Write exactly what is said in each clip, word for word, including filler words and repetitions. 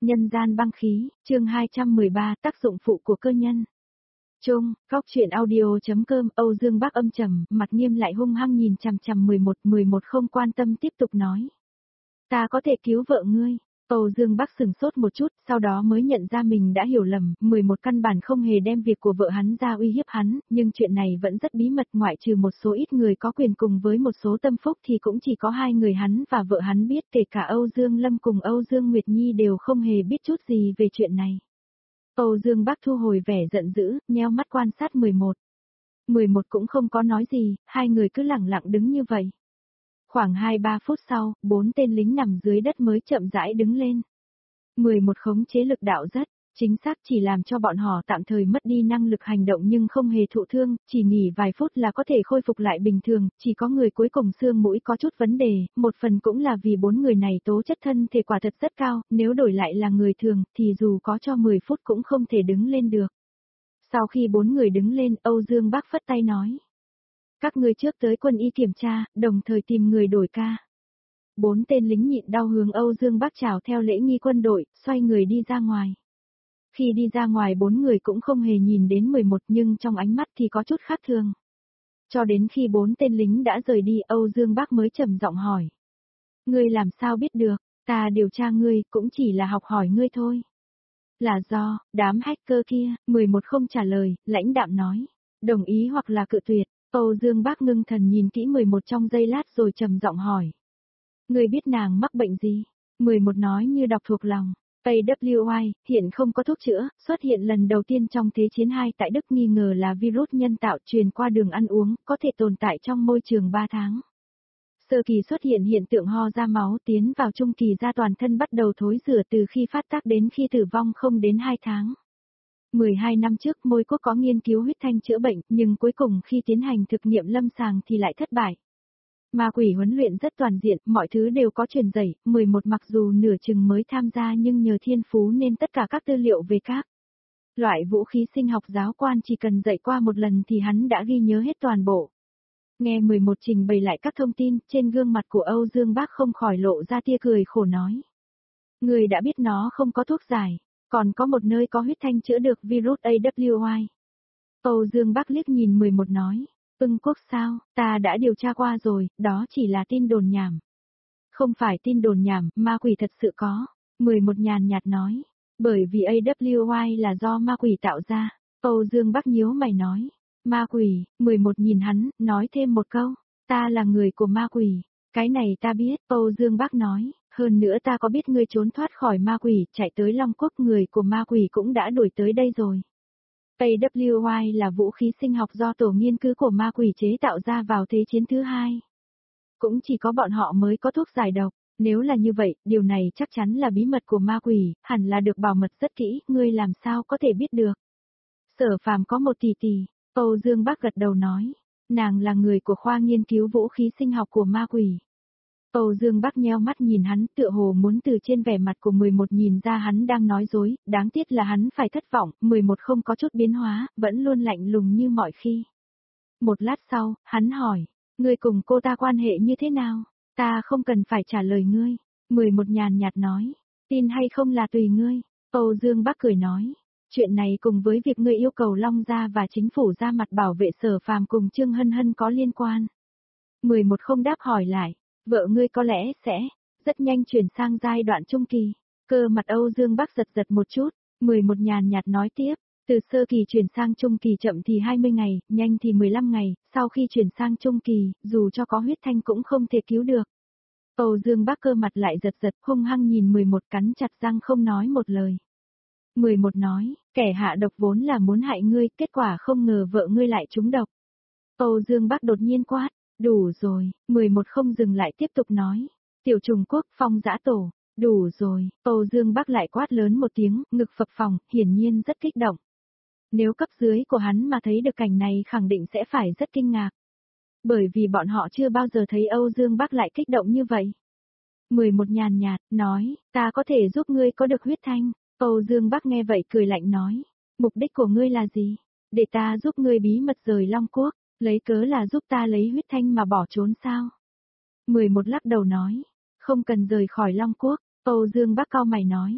Nhân gian băng khí, chương hai trăm mười ba, tác dụng phụ của cơ nhân. Chung, góc truyện audio.com, Âu Dương Bác âm trầm, mặt nghiêm lại hung hăng nhìn chằm chằm mười một, mười một không quan tâm tiếp tục nói. Ta có thể cứu vợ ngươi. Âu Dương Bác sừng sốt một chút, sau đó mới nhận ra mình đã hiểu lầm, mười một căn bản không hề đem việc của vợ hắn ra uy hiếp hắn, nhưng chuyện này vẫn rất bí mật, ngoại trừ một số ít người có quyền cùng với một số tâm phúc thì cũng chỉ có hai người hắn và vợ hắn biết, kể cả Âu Dương Lâm cùng Âu Dương Nguyệt Nhi đều không hề biết chút gì về chuyện này. Âu Dương Bác thu hồi vẻ giận dữ, nheo mắt quan sát mười một. mười một cũng không có nói gì, hai người cứ lặng lặng đứng như vậy. Khoảng hai ba phút sau, bốn tên lính nằm dưới đất mới chậm rãi đứng lên. mười một khống chế lực đạo rất chính xác, chỉ làm cho bọn họ tạm thời mất đi năng lực hành động nhưng không hề thụ thương, chỉ nghỉ vài phút là có thể khôi phục lại bình thường, chỉ có người cuối cùng xương mũi có chút vấn đề, một phần cũng là vì bốn người này tố chất thân thể quả thật rất cao, nếu đổi lại là người thường thì dù có cho mười phút cũng không thể đứng lên được. Sau khi bốn người đứng lên, Âu Dương Bác phất tay nói. Các ngươi trước tới quân y kiểm tra, đồng thời tìm người đổi ca. Bốn tên lính nhịn đau hướng Âu Dương Bác chào theo lễ nghi quân đội, xoay người đi ra ngoài. Khi đi ra ngoài bốn người cũng không hề nhìn đến mười một nhưng trong ánh mắt thì có chút khác thường. Cho đến khi bốn tên lính đã rời đi, Âu Dương Bác mới trầm giọng hỏi. Ngươi làm sao biết được, ta điều tra ngươi cũng chỉ là học hỏi ngươi thôi. Là do, đám hacker kia, mười một không trả lời, lãnh đạm nói. Đồng ý hoặc là cự tuyệt. Âu Dương Bác ngưng thần nhìn kỹ mười một trong giây lát rồi trầm giọng hỏi. Ngươi biết nàng mắc bệnh gì? mười một nói như đọc thuộc lòng. a vê i, hiện không có thuốc chữa, xuất hiện lần đầu tiên trong Thế chiến hai tại Đức, nghi ngờ là virus nhân tạo truyền qua đường ăn uống, có thể tồn tại trong môi trường ba tháng. Sơ kỳ xuất hiện hiện tượng ho ra máu, tiến vào trung kỳ ra toàn thân bắt đầu thối rữa, từ khi phát tác đến khi tử vong không đến hai tháng. mười hai năm trước Môi Quốc có nghiên cứu huyết thanh chữa bệnh, nhưng cuối cùng khi tiến hành thực nghiệm lâm sàng thì lại thất bại. Ma quỷ huấn luyện rất toàn diện, mọi thứ đều có truyền dạy, mười một mặc dù nửa chừng mới tham gia nhưng nhờ thiên phú nên tất cả các tư liệu về các loại vũ khí sinh học giáo quan chỉ cần dạy qua một lần thì hắn đã ghi nhớ hết toàn bộ. Nghe mười một trình bày lại các thông tin, trên gương mặt của Âu Dương Bác không khỏi lộ ra tia cười khổ nói. Người đã biết nó không có thuốc giải, còn có một nơi có huyết thanh chữa được virus a vê i. Âu Dương Bác liếc nhìn mười một nói. Ưng Quốc sao, ta đã điều tra qua rồi, đó chỉ là tin đồn nhảm. Không phải tin đồn nhảm, ma quỷ thật sự có. mười một nhàn nhạt nói. Bởi vì a vê i là do ma quỷ tạo ra. Âu Dương Bác nhíu mày nói. Ma quỷ, mười một nhìn hắn, nói thêm một câu. Ta là người của ma quỷ. Cái này ta biết, Âu Dương Bác nói. Hơn nữa ta có biết ngươi trốn thoát khỏi ma quỷ, chạy tới Long Quốc, người của ma quỷ cũng đã đuổi tới đây rồi. a vê i là vũ khí sinh học do tổ nghiên cứu của ma quỷ chế tạo ra vào Thế chiến thứ hai. Cũng chỉ có bọn họ mới có thuốc giải độc, nếu là như vậy, điều này chắc chắn là bí mật của ma quỷ, hẳn là được bảo mật rất kỹ, ngươi làm sao có thể biết được. Sở Phàm có một tỷ tỷ, Âu Dương Bác gật đầu nói, nàng là người của khoa nghiên cứu vũ khí sinh học của ma quỷ. Âu Dương Bác nheo mắt nhìn hắn, tựa hồ muốn từ trên vẻ mặt của mười một nhìn ra hắn đang nói dối, đáng tiếc là hắn phải thất vọng, mười một không có chút biến hóa, vẫn luôn lạnh lùng như mọi khi. Một lát sau, hắn hỏi, ngươi cùng cô ta quan hệ như thế nào? Ta không cần phải trả lời ngươi. mười một nhàn nhạt nói, tin hay không là tùy ngươi. Âu Dương Bác cười nói, chuyện này cùng với việc ngươi yêu cầu Long Gia và chính phủ ra mặt bảo vệ Sở Phàm cùng Trương Hân Hân có liên quan. mười một không đáp hỏi lại. Vợ ngươi có lẽ sẽ rất nhanh chuyển sang giai đoạn trung kỳ. Cơ mặt Âu Dương Bác giật giật một chút, mười một nhàn nhạt nói tiếp, từ sơ kỳ chuyển sang trung kỳ chậm thì hai mươi ngày, nhanh thì mười lăm ngày, sau khi chuyển sang trung kỳ, dù cho có huyết thanh cũng không thể cứu được. Âu Dương Bác cơ mặt lại giật giật, hung hăng nhìn mười một, cắn chặt răng không nói một lời. mười một nói, kẻ hạ độc vốn là muốn hại ngươi, kết quả không ngờ vợ ngươi lại trúng độc. Âu Dương Bác đột nhiên quát. Đủ rồi, mười một không dừng lại tiếp tục nói. Tiểu Trùng Quốc, Phong Dã Tổ, đủ rồi, Âu Dương Bác lại quát lớn một tiếng, ngực phập phồng, hiển nhiên rất kích động. Nếu cấp dưới của hắn mà thấy được cảnh này khẳng định sẽ phải rất kinh ngạc. Bởi vì bọn họ chưa bao giờ thấy Âu Dương Bác lại kích động như vậy. mười một nhàn nhạt, nói, ta có thể giúp ngươi có được huyết thanh. Âu Dương Bác nghe vậy cười lạnh nói, mục đích của ngươi là gì? Để ta giúp ngươi bí mật rời Long Quốc. Lấy cớ là giúp ta lấy huyết thanh mà bỏ trốn sao? mười một lắc đầu nói, không cần rời khỏi Long Quốc. Âu Dương Bác cau mày nói,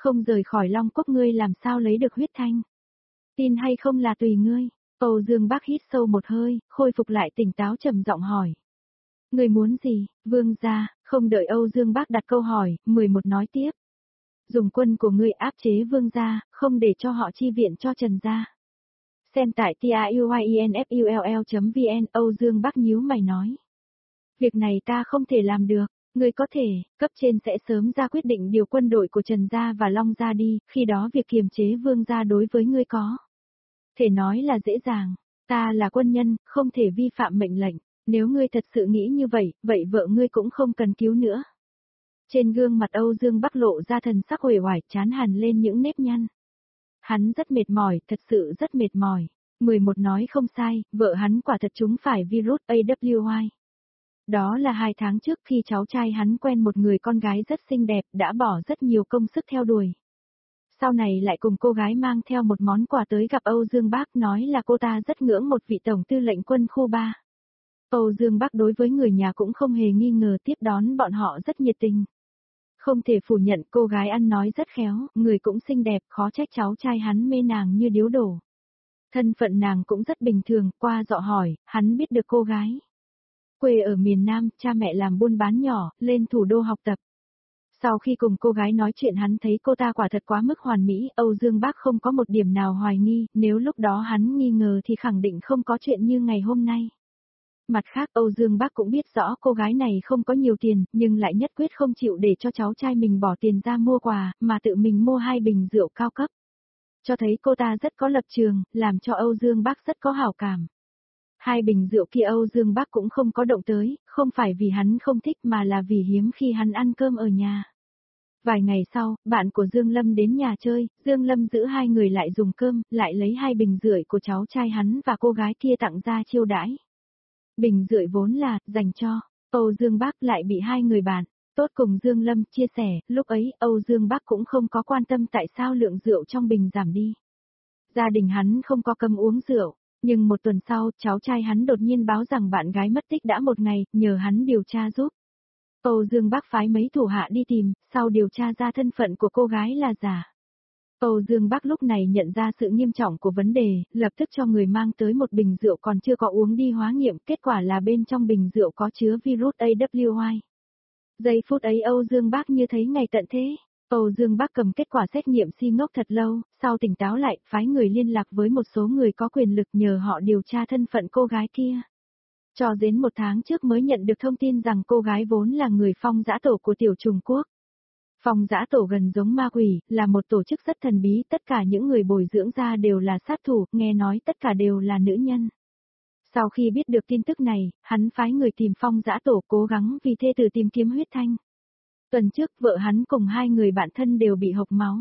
Không rời khỏi Long Cốc ngươi làm sao lấy được huyết thanh. Tin hay không là tùy ngươi. Âu Dương Bác hít sâu một hơi, khôi phục lại tỉnh táo trầm giọng hỏi. Ngươi muốn gì, Vương gia? Không đợi Âu Dương Bác đặt câu hỏi, mười một nói tiếp. Dùng quân của ngươi áp chế Vương gia, không để cho họ chi viện cho Trần gia. Xem tại tiuyinfull chấm vn. Âu Dương Bác nhíu mày nói. Việc này ta không thể làm được, ngươi có thể, cấp trên sẽ sớm ra quyết định điều quân đội của Trần gia và Long gia đi, khi đó việc kiềm chế Vương gia đối với ngươi có thể nói là dễ dàng. Ta là quân nhân, không thể vi phạm mệnh lệnh. Nếu ngươi thật sự nghĩ như vậy, vậy vợ ngươi cũng không cần cứu nữa. Trên gương mặt Âu Dương Bắc lộ ra thần sắc uể oải, chán hằn lên những nếp nhăn. Hắn rất mệt mỏi, thật sự rất mệt mỏi. mười một nói không sai, vợ hắn quả thật trúng phải virus a vê i. Đó là hai tháng trước khi cháu trai hắn quen một người con gái rất xinh đẹp, đã bỏ rất nhiều công sức theo đuổi. Sau này lại cùng cô gái mang theo một món quà tới gặp Âu Dương Bác, nói là cô ta rất ngưỡng một vị tổng tư lệnh quân khu ba. Âu Dương Bác đối với người nhà cũng không hề nghi ngờ, tiếp đón bọn họ rất nhiệt tình. Không thể phủ nhận cô gái ăn nói rất khéo, người cũng xinh đẹp, khó trách cháu trai hắn mê nàng như điếu đổ. Thân phận nàng cũng rất bình thường, qua dọ hỏi, hắn biết được cô gái. Quê ở miền Nam, cha mẹ làm buôn bán nhỏ, lên thủ đô học tập. Sau khi cùng cô gái nói chuyện hắn thấy cô ta quả thật quá mức hoàn mỹ, Âu Dương Bác không có một điểm nào hoài nghi, nếu lúc đó hắn nghi ngờ thì khẳng định không có chuyện như ngày hôm nay. Mặt khác Âu Dương Bác cũng biết rõ cô gái này không có nhiều tiền, nhưng lại nhất quyết không chịu để cho cháu trai mình bỏ tiền ra mua quà, mà tự mình mua hai bình rượu cao cấp. Cho thấy cô ta rất có lập trường, làm cho Âu Dương Bác rất có hảo cảm. Hai bình rượu kia Âu Dương Bác cũng không có động tới, không phải vì hắn không thích mà là vì hiếm khi hắn ăn cơm ở nhà. Vài ngày sau, bạn của Dương Lâm đến nhà chơi, Dương Lâm giữ hai người lại dùng cơm, lại lấy hai bình rượu của cháu trai hắn và cô gái kia tặng ra chiêu đãi. Bình rượu vốn là, dành cho, Âu Dương Bác lại bị hai người bạn, tốt cùng Dương Lâm chia sẻ, lúc ấy Âu Dương Bác cũng không có quan tâm tại sao lượng rượu trong bình giảm đi. Gia đình hắn không có cấm uống rượu, nhưng một tuần sau, cháu trai hắn đột nhiên báo rằng bạn gái mất tích đã một ngày, nhờ hắn điều tra giúp. Âu Dương Bác phái mấy thủ hạ đi tìm, sau điều tra ra thân phận của cô gái là giả. Âu Dương Bác lúc này nhận ra sự nghiêm trọng của vấn đề, lập tức cho người mang tới một bình rượu còn chưa có uống đi hóa nghiệm, kết quả là bên trong bình rượu có chứa virus a vê i. Giây phút ấy Âu Dương Bác như thấy ngày tận thế. Âu Dương Bác cầm kết quả xét nghiệm si ngốc thật lâu, sau tỉnh táo lại, phái người liên lạc với một số người có quyền lực nhờ họ điều tra thân phận cô gái kia. Cho đến một tháng trước mới nhận được thông tin rằng cô gái vốn là người Phong Dã Tổ của Tiểu Trùng Quốc. Phong Dã Tổ gần giống ma quỷ, là một tổ chức rất thần bí, tất cả những người bồi dưỡng ra đều là sát thủ, nghe nói tất cả đều là nữ nhân. Sau khi biết được tin tức này, hắn phái người tìm Phong Dã Tổ cố gắng vì thê tử tìm kiếm huyết thanh. Tuần trước vợ hắn cùng hai người bạn thân đều bị hộc máu.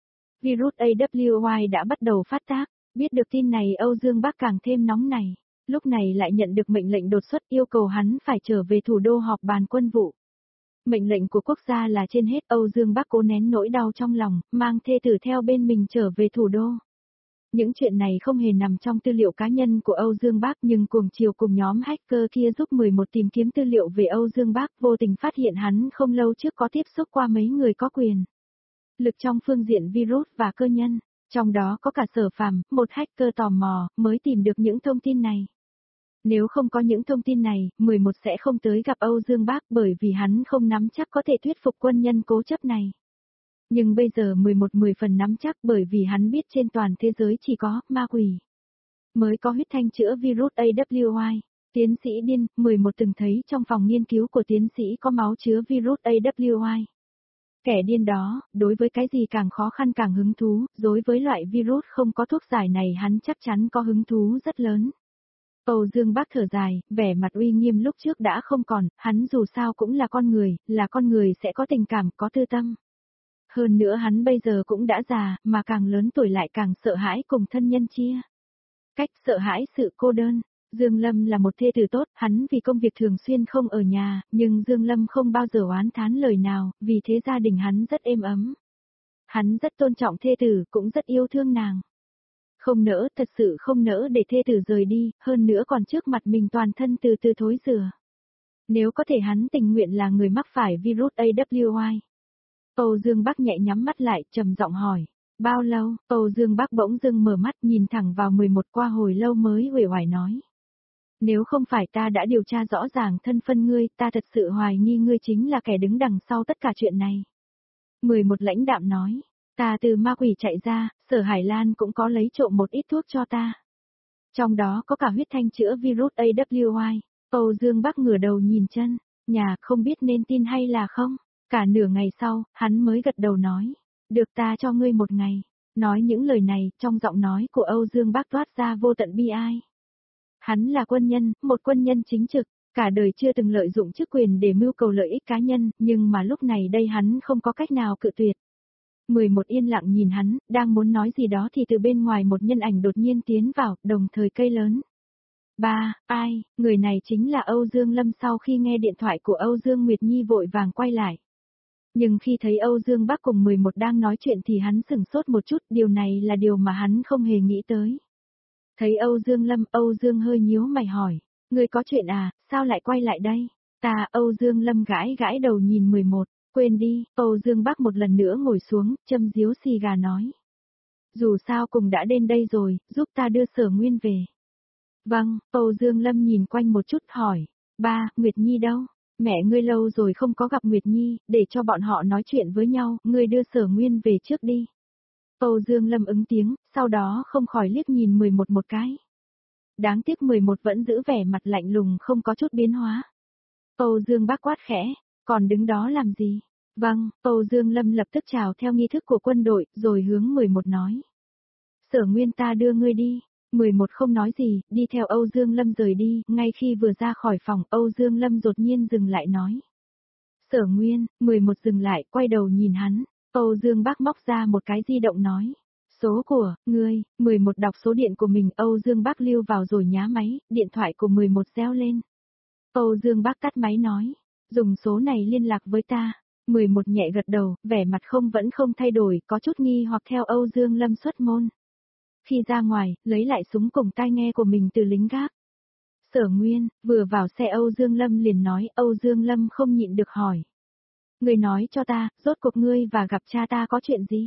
Virus a vê i đã bắt đầu phát tác, biết được tin này Âu Dương Bác càng thêm nóng này. Lúc này lại nhận được mệnh lệnh đột xuất yêu cầu hắn phải trở về thủ đô họp bàn quân vụ. Mệnh lệnh của quốc gia là trên hết, Âu Dương Bác cố nén nỗi đau trong lòng, mang thê tử theo bên mình trở về thủ đô. Những chuyện này không hề nằm trong tư liệu cá nhân của Âu Dương Bác, nhưng cuồng chiều cùng nhóm hacker kia giúp mười một tìm kiếm tư liệu về Âu Dương Bác, vô tình phát hiện hắn không lâu trước có tiếp xúc qua mấy người có quyền lực trong phương diện virus và cơ nhân, trong đó có cả Sở Phàm, một hacker tò mò, mới tìm được những thông tin này. Nếu không có những thông tin này, mười một sẽ không tới gặp Âu Dương Bác bởi vì hắn không nắm chắc có thể thuyết phục quân nhân cố chấp này. Nhưng bây giờ mười một mười phần nắm chắc bởi vì hắn biết trên toàn thế giới chỉ có ma quỷ mới có huyết thanh chữa virus a vê i. Tiến sĩ điên, mười một từng thấy trong phòng nghiên cứu của tiến sĩ có máu chứa virus a vê i. Kẻ điên đó, đối với cái gì càng khó khăn càng hứng thú, đối với loại virus không có thuốc giải này hắn chắc chắn có hứng thú rất lớn. Âu Dương Bác thở dài, vẻ mặt uy nghiêm lúc trước đã không còn, hắn dù sao cũng là con người, là con người sẽ có tình cảm, có tư tâm. Hơn nữa hắn bây giờ cũng đã già, mà càng lớn tuổi lại càng sợ hãi cùng thân nhân chia. Cách sợ hãi sự cô đơn. Dương Lâm là một thê tử tốt, hắn vì công việc thường xuyên không ở nhà, nhưng Dương Lâm không bao giờ oán thán lời nào, vì thế gia đình hắn rất êm ấm. Hắn rất tôn trọng thê tử, cũng rất yêu thương nàng. Không nỡ, thật sự không nỡ để thê tử rời đi, hơn nữa còn trước mặt mình toàn thân từ từ thối rữa. Nếu có thể hắn tình nguyện là người mắc phải virus a vê i. Âu Dương Bắc nhẹ nhắm mắt lại, trầm giọng hỏi. Bao lâu? Âu Dương Bắc bỗng dưng mở mắt nhìn thẳng vào mười một qua hồi lâu mới uể oải nói. Nếu không phải ta đã điều tra rõ ràng thân phân ngươi, ta thật sự hoài nghi ngươi chính là kẻ đứng đằng sau tất cả chuyện này. mười một lãnh đạm nói. Ta từ ma quỷ chạy ra, Sở Hải Lan cũng có lấy trộm một ít thuốc cho ta. Trong đó có cả huyết thanh chữa virus a vê i. Âu Dương Bắc ngửa đầu nhìn chân, nhà không biết nên tin hay là không. Cả nửa ngày sau, hắn mới gật đầu nói. Được, ta cho ngươi một ngày. Nói những lời này, trong giọng nói của Âu Dương Bắc toát ra vô tận bi ai. Hắn là quân nhân, một quân nhân chính trực, cả đời chưa từng lợi dụng chức quyền để mưu cầu lợi ích cá nhân, nhưng mà lúc này đây hắn không có cách nào cự tuyệt. mười một yên lặng nhìn hắn, đang muốn nói gì đó thì từ bên ngoài một nhân ảnh đột nhiên tiến vào, đồng thời cây lớn. Ba, ai, người này chính là Âu Dương Lâm. Sau khi nghe điện thoại của Âu Dương Nguyệt Nhi vội vàng quay lại. Nhưng khi thấy Âu Dương Bắc cùng mười một đang nói chuyện thì hắn sửng sốt một chút, điều này là điều mà hắn không hề nghĩ tới. Thấy Âu Dương Lâm, Âu Dương hơi nhíu mày hỏi, ngươi có chuyện à, sao lại quay lại đây? Ta, Âu Dương Lâm gãi gãi đầu nhìn mười một, quên đi, Âu Dương Bắc một lần nữa ngồi xuống, châm điếu xì gà nói. Dù sao cùng đã đến đây rồi, giúp ta đưa Sở Nguyên về. Vâng, Âu Dương Lâm nhìn quanh một chút hỏi, ba, Nguyệt Nhi đâu? Mẹ ngươi lâu rồi không có gặp Nguyệt Nhi, để cho bọn họ nói chuyện với nhau, ngươi đưa Sở Nguyên về trước đi. Âu Dương Lâm ứng tiếng, sau đó không khỏi liếc nhìn mười một một cái. Đáng tiếc mười một vẫn giữ vẻ mặt lạnh lùng không có chút biến hóa. Âu Dương Bắc quát khẽ, còn đứng đó làm gì? Vâng, Âu Dương Lâm lập tức chào theo nghi thức của quân đội, rồi hướng mười một nói. Sở Nguyên ta đưa ngươi đi. mười một không nói gì, đi theo Âu Dương Lâm rời đi, ngay khi vừa ra khỏi phòng, Âu Dương Lâm đột nhiên dừng lại nói. Sở Nguyên, mười một dừng lại, quay đầu nhìn hắn, Âu Dương Bắc móc ra một cái di động nói. Số của, ngươi, mười một đọc số điện của mình, Âu Dương Bắc lưu vào rồi nhá máy, điện thoại của mười một reo lên. Âu Dương Bắc tắt máy nói, dùng số này liên lạc với ta. mười một nhẹ gật đầu, vẻ mặt không vẫn không thay đổi, có chút nghi hoặc theo Âu Dương Lâm xuất môn. Khi ra ngoài, lấy lại súng cùng tai nghe của mình từ lính gác. Sở Nguyên, vừa vào xe Âu Dương Lâm liền nói, Âu Dương Lâm không nhịn được hỏi. Ngươi nói cho ta, rốt cuộc ngươi và gặp cha ta có chuyện gì?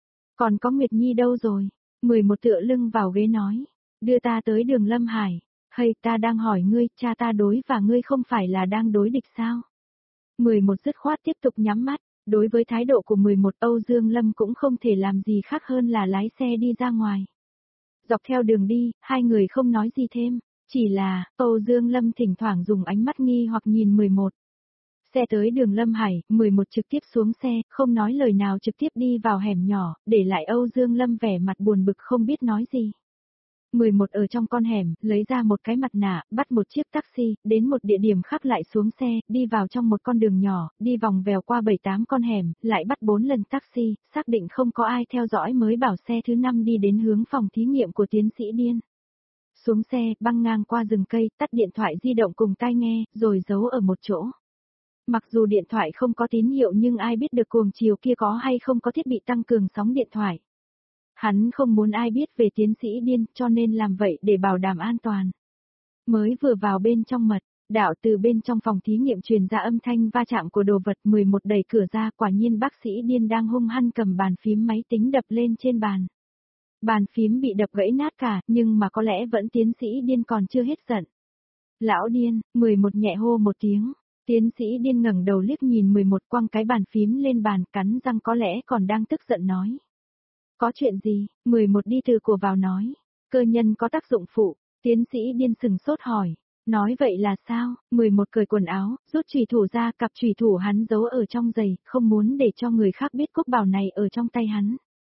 Còn có Nguyệt Nhi đâu rồi? mười một tựa lưng vào ghế nói, đưa ta tới đường Lâm Hải. Hay ta đang hỏi ngươi, cha ta đối và ngươi không phải là đang đối địch sao? mười một dứt khoát tiếp tục nhắm mắt, đối với thái độ của mười một Âu Dương Lâm cũng không thể làm gì khác hơn là lái xe đi ra ngoài. Dọc theo đường đi, hai người không nói gì thêm, chỉ là, Âu Dương Lâm thỉnh thoảng dùng ánh mắt nghi hoặc nhìn mười một. Xe tới đường Lâm Hải, mười một trực tiếp xuống xe, không nói lời nào trực tiếp đi vào hẻm nhỏ, để lại Âu Dương Lâm vẻ mặt buồn bực không biết nói gì. mười một ở trong con hẻm, lấy ra một cái mặt nạ, bắt một chiếc taxi, đến một địa điểm khác lại xuống xe, đi vào trong một con đường nhỏ, đi vòng vèo qua bảy tám con hẻm, lại bắt bốn lần taxi, xác định không có ai theo dõi mới bảo xe thứ năm đi đến hướng phòng thí nghiệm của tiến sĩ Điên. Xuống xe, băng ngang qua rừng cây, tắt điện thoại di động cùng tai nghe, rồi giấu ở một chỗ. Mặc dù điện thoại không có tín hiệu nhưng ai biết được cuồng chiều kia có hay không có thiết bị tăng cường sóng điện thoại. Hắn không muốn ai biết về tiến sĩ Điên, cho nên làm vậy để bảo đảm an toàn. Mới vừa vào bên trong mật, đạo từ bên trong phòng thí nghiệm truyền ra âm thanh va chạm của đồ vật. Mười một đẩy cửa ra, quả nhiên bác sĩ Điên đang hung hăng cầm bàn phím máy tính đập lên trên bàn. Bàn phím bị đập gãy nát cả, nhưng mà có lẽ vẫn tiến sĩ Điên còn chưa hết giận. Lão Điên, mười một nhẹ hô một tiếng. Tiến sĩ Điên ngẩng đầu liếc nhìn mười một, quăng cái bàn phím lên bàn, cắn răng có lẽ còn đang tức giận nói. Có chuyện gì? mười một đi từ của vào nói. Cơ nhân có tác dụng phụ. Tiến sĩ Điên sừng sốt hỏi. Nói vậy là sao? mười một cởi quần áo, rút chùy thủ ra, cặp chùy thủ hắn giấu ở trong giày, không muốn để cho người khác biết cúc bảo này ở trong tay hắn.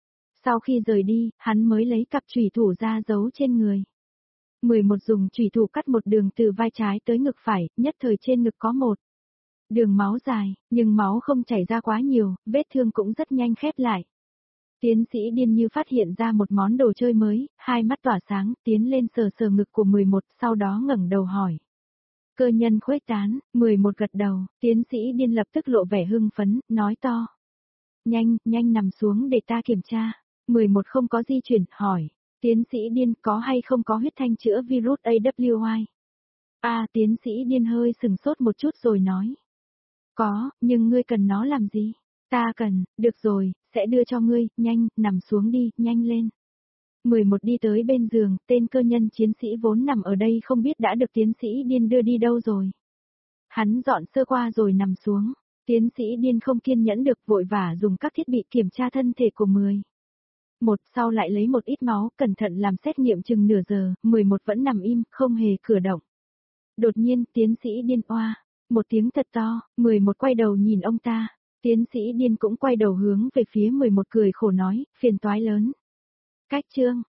Sau khi rời đi, hắn mới lấy cặp chùy thủ ra giấu trên người. mười một dùng chùy thủ cắt một đường từ vai trái tới ngực phải, nhất thời trên ngực có một đường máu dài, nhưng máu không chảy ra quá nhiều, vết thương cũng rất nhanh khép lại. Tiến sĩ Điên như phát hiện ra một món đồ chơi mới, hai mắt tỏa sáng, tiến lên sờ sờ ngực của mười một, sau đó ngẩng đầu hỏi. Cơ nhân khuếch tán, mười một gật đầu, tiến sĩ Điên lập tức lộ vẻ hưng phấn, nói to. Nhanh, nhanh nằm xuống để ta kiểm tra. mười một không có di chuyển, hỏi. Tiến sĩ Điên có hay không có huyết thanh chữa virus a vê i? À, tiến sĩ Điên hơi sừng sốt một chút rồi nói. Có, nhưng ngươi cần nó làm gì? Ta cần, được rồi, sẽ đưa cho ngươi, nhanh, nằm xuống đi, nhanh lên. mười một đi tới bên giường, tên cơ nhân chiến sĩ vốn nằm ở đây không biết đã được tiến sĩ điên đưa đi đâu rồi. Hắn dọn sơ qua rồi nằm xuống, tiến sĩ điên không kiên nhẫn được vội vã dùng các thiết bị kiểm tra thân thể của mười một sau lại lấy một ít máu, cẩn thận làm xét nghiệm chừng nửa giờ, mười một vẫn nằm im, không hề cử động. Đột nhiên, tiến sĩ điên oa, một tiếng thật to, mười một quay đầu nhìn ông ta, tiến sĩ điên cũng quay đầu hướng về phía mười một cười khổ nói, phiền toái lớn. Cách chương